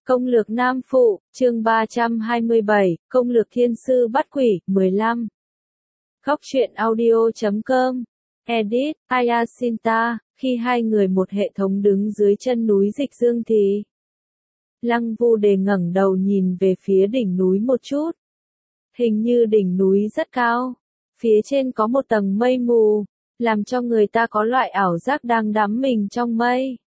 Công lược Nam Phụ, chương 327, Công lược Thiên Sư Bắt Quỷ, 15. Góc truyện audio.com. Edit, Ayasinta, khi hai người một hệ thống đứng dưới chân núi Dịch Dương thì Lăng Vu Đề ngẩng đầu nhìn về phía đỉnh núi một chút. Hình như đỉnh núi rất cao. Phía trên có một tầng mây mù, làm cho người ta có loại ảo giác đang đắm mình trong mây.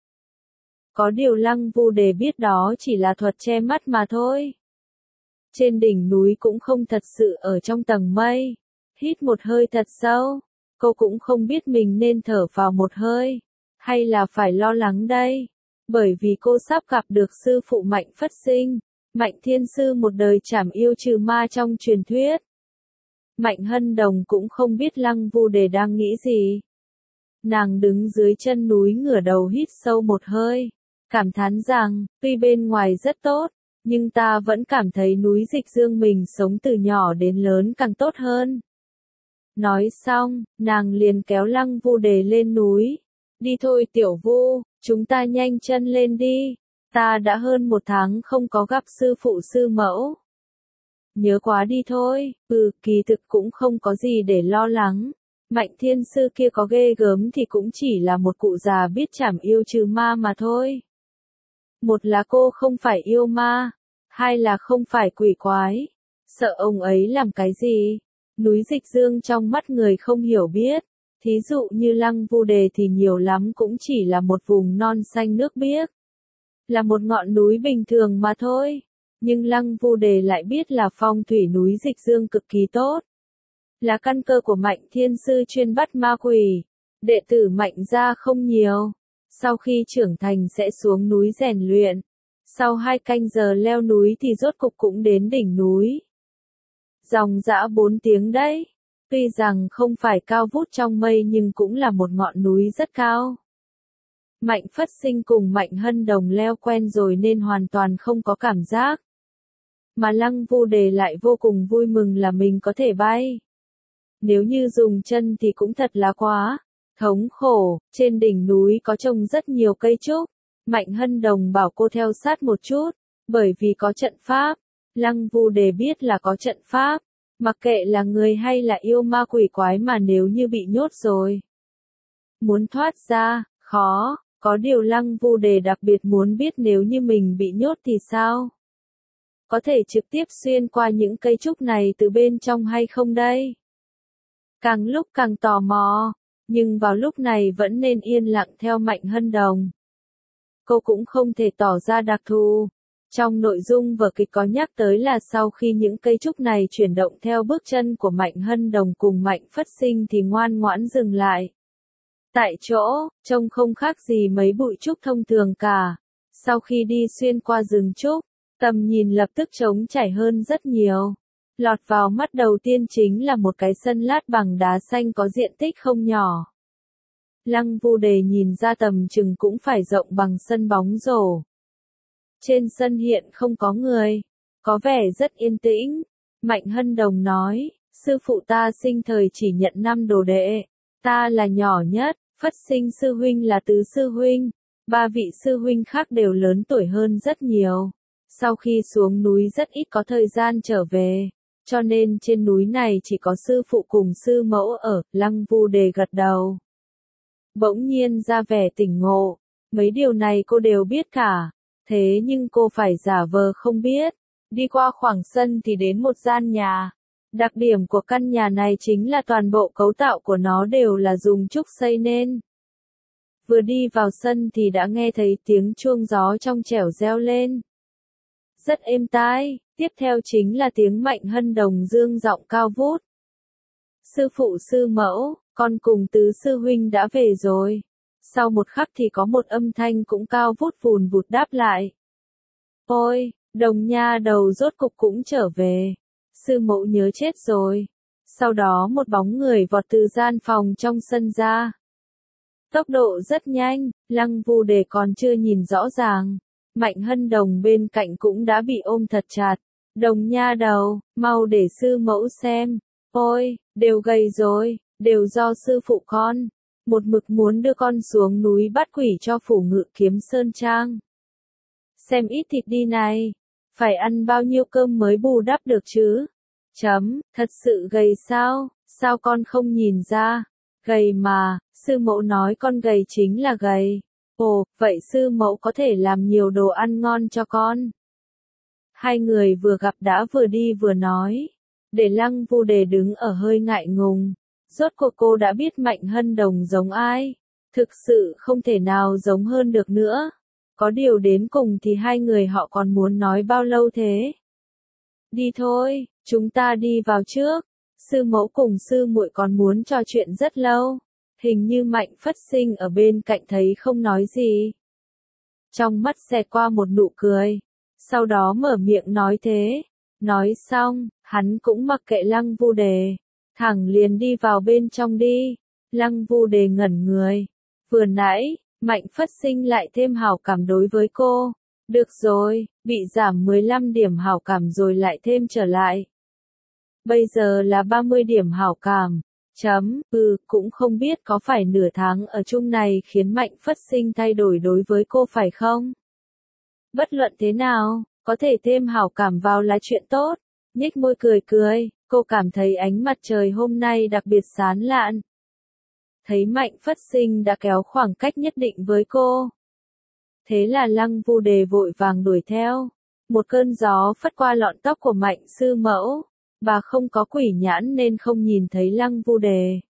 Có điều Lăng Vu Đề biết đó chỉ là thuật che mắt mà thôi. Trên đỉnh núi cũng không thật sự ở trong tầng mây. Hít một hơi thật sâu, cô cũng không biết mình nên thở vào một hơi, hay là phải lo lắng đây. Bởi vì cô sắp gặp được sư phụ Mạnh Phất Sinh, Mạnh Thiên Sư một đời trảm yêu trừ ma trong truyền thuyết. Mạnh Hân Đồng cũng không biết Lăng Vu Đề đang nghĩ gì. Nàng đứng dưới chân núi ngửa đầu hít sâu một hơi, cảm thán rằng, tuy bên ngoài rất tốt, nhưng ta vẫn cảm thấy núi Dịch Dương mình sống từ nhỏ đến lớn càng tốt hơn. Nói xong, nàng liền kéo Lăng Vu Đề lên núi. Đi thôi Tiểu Vu, chúng ta nhanh chân lên đi. Ta đã hơn 1 tháng không có gặp sư phụ sư mẫu. Nhớ quá đi thôi, kỳ thực cũng không có gì để lo lắng. Mạnh Thiên Sư kia có ghê gớm thì cũng chỉ là một cụ già biết trảm yêu trừ ma mà thôi. Một là cô không phải yêu ma, hai là không phải quỷ quái. Sợ ông ấy làm cái gì? Núi Dịch Dương trong mắt người không hiểu biết. Thí dụ như Lăng Vu Đề thì nhiều lắm cũng chỉ là một vùng non xanh nước biếc. Là một ngọn núi bình thường mà thôi. Nhưng Lăng Vu Đề lại biết là phong thủy núi Dịch Dương cực kỳ tốt. Là căn cơ của Mạnh Thiên Sư chuyên bắt ma quỷ. Đệ tử Mạnh gia không nhiều. Sau khi trưởng thành sẽ xuống núi rèn luyện. Sau 2 canh giờ leo núi thì rốt cục cũng đến đỉnh núi. Dòng dã 4 tiếng đấy. Tuy rằng không phải cao vút trong mây nhưng cũng là một ngọn núi rất cao. Mạnh Phất Sinh cùng Mạnh Hân Đồng leo quen rồi nên hoàn toàn không có cảm giác. Mà Lăng Vu Đề lại vô cùng vui mừng là mình có thể bay. Nếu như dùng chân thì cũng thật là quá thống khổ. Trên đỉnh núi có trồng rất nhiều cây trúc. Mạnh Hân Đồng bảo cô theo sát một chút, bởi vì có trận pháp. Lăng Vu Đề biết là có trận pháp. Mặc kệ là người hay là yêu ma quỷ quái mà nếu như bị nhốt rồi, muốn thoát ra, khó. Có điều Lăng Vu Đề đặc biệt muốn biết nếu như mình bị nhốt thì sao? Có thể trực tiếp xuyên qua những cây trúc này từ bên trong hay không đây? Càng lúc càng tò mò, nhưng vào lúc này vẫn nên yên lặng theo Mạnh Hân Đồng. Cô cũng không thể tỏ ra đặc thù. Trong nội dung vở kịch có nhắc tới là sau khi những cây trúc này chuyển động theo bước chân của Mạnh Hân Đồng cùng Mạnh Phất Sinh thì ngoan ngoãn dừng lại. Tại chỗ, trông không khác gì mấy bụi trúc thông thường cả. Sau khi đi xuyên qua rừng trúc, tầm nhìn lập tức trống trải hơn rất nhiều. Lọt vào mắt đầu tiên chính là một cái sân lát bằng đá xanh có diện tích không nhỏ. Lăng Vu Đề nhìn ra tầm chừng cũng phải rộng bằng sân bóng rổ. Trên sân hiện không có người, có vẻ rất yên tĩnh. Mạnh Hân Đồng nói, sư phụ ta sinh thời chỉ nhận 5 đồ đệ. Ta là nhỏ nhất, Phất Sinh sư huynh là tứ sư huynh. 3 vị sư huynh khác đều lớn tuổi hơn rất nhiều. Sau khi xuống núi rất ít có thời gian trở về. Cho nên trên núi này chỉ có sư phụ cùng sư mẫu ở. Lăng Vu Đề gật đầu. Bỗng nhiên ra vẻ tỉnh ngộ. Mấy điều này cô đều biết cả. Thế nhưng cô phải giả vờ không biết. Đi qua khoảng sân thì đến một gian nhà. Đặc điểm của căn nhà này chính là toàn bộ cấu tạo của nó đều là dùng trúc xây nên. Vừa đi vào sân thì đã nghe thấy tiếng chuông gió trong trẻo reo lên. Rất êm tai, tiếp theo chính là tiếng Mạnh Hân Đồng dương giọng cao vút. Sư phụ sư mẫu, con cùng tứ sư huynh đã về rồi. Sau một khắc thì có một âm thanh cũng cao vút vùn vụt đáp lại. Ôi, Đồng nha đầu rốt cục cũng trở về. Sư mẫu nhớ chết rồi. Sau đó một bóng người vọt từ gian phòng trong sân ra. Tốc độ rất nhanh, Lăng Vu Đề còn chưa nhìn rõ ràng. Mạnh Hân Đồng bên cạnh cũng đã bị ôm thật chặt. Đồng nha đầu, mau để sư mẫu xem. Ôi, đều gầy rồi, đều do sư phụ con. Một mực muốn đưa con xuống núi bắt quỷ cho phủ Ngự Kiếm Sơn Trang. xem ít thịt đi này. Phải ăn bao nhiêu cơm mới bù đắp được chứ? Thật sự gầy sao? Sao con không nhìn ra? Gầy mà, sư mẫu nói con gầy chính là gầy. Ồ, vậy sư mẫu có thể làm nhiều đồ ăn ngon cho con. Hai người vừa gặp đã vừa đi vừa nói. Để Lăng Vu Đề đứng ở hơi ngại ngùng. Rốt cuộc cô đã biết Mạnh Hân Đồng giống ai. Thực sự không thể nào giống hơn được nữa. Có điều đến cùng thì hai người họ còn muốn nói bao lâu thế? Đi thôi, chúng ta đi vào trước. Sư mẫu cùng sư muội còn muốn trò chuyện rất lâu. Hình như Mạnh Phất Sinh ở bên cạnh thấy không nói gì. Trong mắt xẹt qua một nụ cười. Sau đó mở miệng nói thế. Nói xong, hắn cũng mặc kệ Lăng Vu Đề. Thẳng liền đi vào bên trong đi. Lăng Vu Đề ngẩn người. Vừa nãy, Mạnh Phất Sinh lại thêm hảo cảm đối với cô. Được rồi, bị giảm 15 điểm hảo cảm rồi lại thêm trở lại. Bây giờ là 30 điểm hảo cảm. Cũng không biết có phải nửa tháng ở chung này khiến Mạnh Phất Sinh thay đổi đối với cô phải không? Bất luận thế nào, có thể thêm hảo cảm vào là chuyện tốt. Nhếch môi cười cười, cô cảm thấy ánh mặt trời hôm nay đặc biệt sáng lạn. Thấy Mạnh Phất Sinh đã kéo khoảng cách nhất định với cô. Thế là Lăng Vu Đề vội vàng đuổi theo. Một cơn gió phất qua lọn tóc của Mạnh sư mẫu. Bà không có quỷ nhãn nên không nhìn thấy Lăng Vu Đề.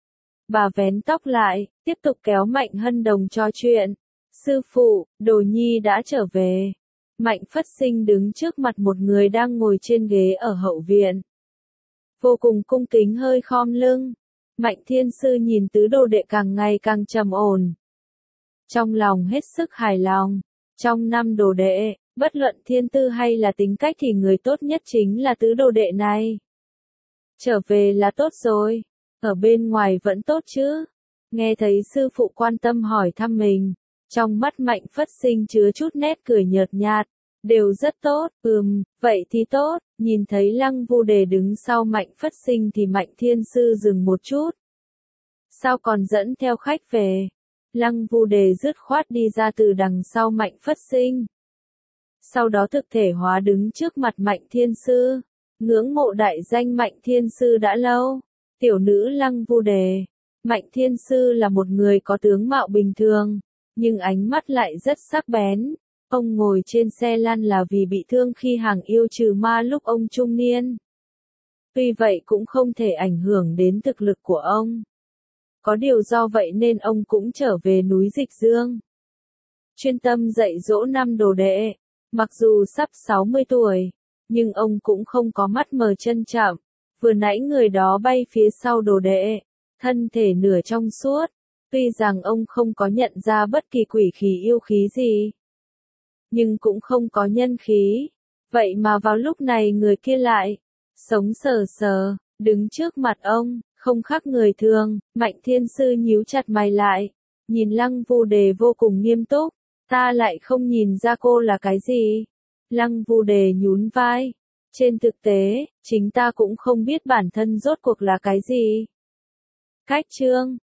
Bà vén tóc lại, tiếp tục kéo Mạnh Hân Đồng trò chuyện. Sư phụ, Đồ Nhi đã trở về. Mạnh Phất Sinh đứng trước mặt một người đang ngồi trên ghế ở hậu viện. Vô cùng cung kính hơi khom lưng. Mạnh Thiên Sư nhìn tứ đồ đệ càng ngày càng trầm ổn. Trong lòng hết sức hài lòng. Trong 5 đồ đệ, bất luận thiên tư hay là tính cách thì người tốt nhất chính là tứ đồ đệ này. Trở về là tốt rồi. Ở bên ngoài vẫn tốt chứ. Nghe thấy sư phụ quan tâm hỏi thăm mình. Trong mắt Mạnh Phất Sinh chứa chút nét cười nhợt nhạt. Đều rất tốt, vậy thì tốt. Nhìn thấy Lăng Vu Đề đứng sau Mạnh Phất Sinh thì Mạnh Thiên Sư dừng một chút. Sao còn dẫn theo khách về? Lăng Vu Đề dứt khoát đi ra từ đằng sau Mạnh Phất Sinh. Sau đó thực thể hóa đứng trước mặt Mạnh Thiên Sư. Ngưỡng mộ đại danh Mạnh Thiên Sư đã lâu. Tiểu nữ Lăng Vu Đề. Mạnh Thiên Sư là một người có tướng mạo bình thường, nhưng ánh mắt lại rất sắc bén. Ông ngồi trên xe lăn là vì bị thương khi hàng yêu trừ ma lúc ông trung niên. Tuy vậy cũng không thể ảnh hưởng đến thực lực của ông. Có điều do vậy nên ông cũng trở về núi Dịch Dương. Chuyên tâm dạy dỗ 5 đồ đệ. Mặc dù sắp 60 tuổi, nhưng ông cũng không có mắt mờ chân chạm. Vừa nãy người đó bay phía sau đồ đệ, thân thể nửa trong suốt. Tuy rằng ông không có nhận ra bất kỳ quỷ khí yêu khí gì, nhưng cũng không có nhân khí. Vậy mà vào lúc này người kia lại sống sờ sờ, đứng trước mặt ông, không khác người thường. Mạnh Thiên Sư nhíu chặt mày lại, nhìn Lăng Vu Đề vô cùng nghiêm túc. Ta lại không nhìn ra cô là cái gì? Lăng Vu Đề nhún vai. Trên thực tế, chính ta cũng không biết bản thân rốt cuộc là cái gì. Cách chương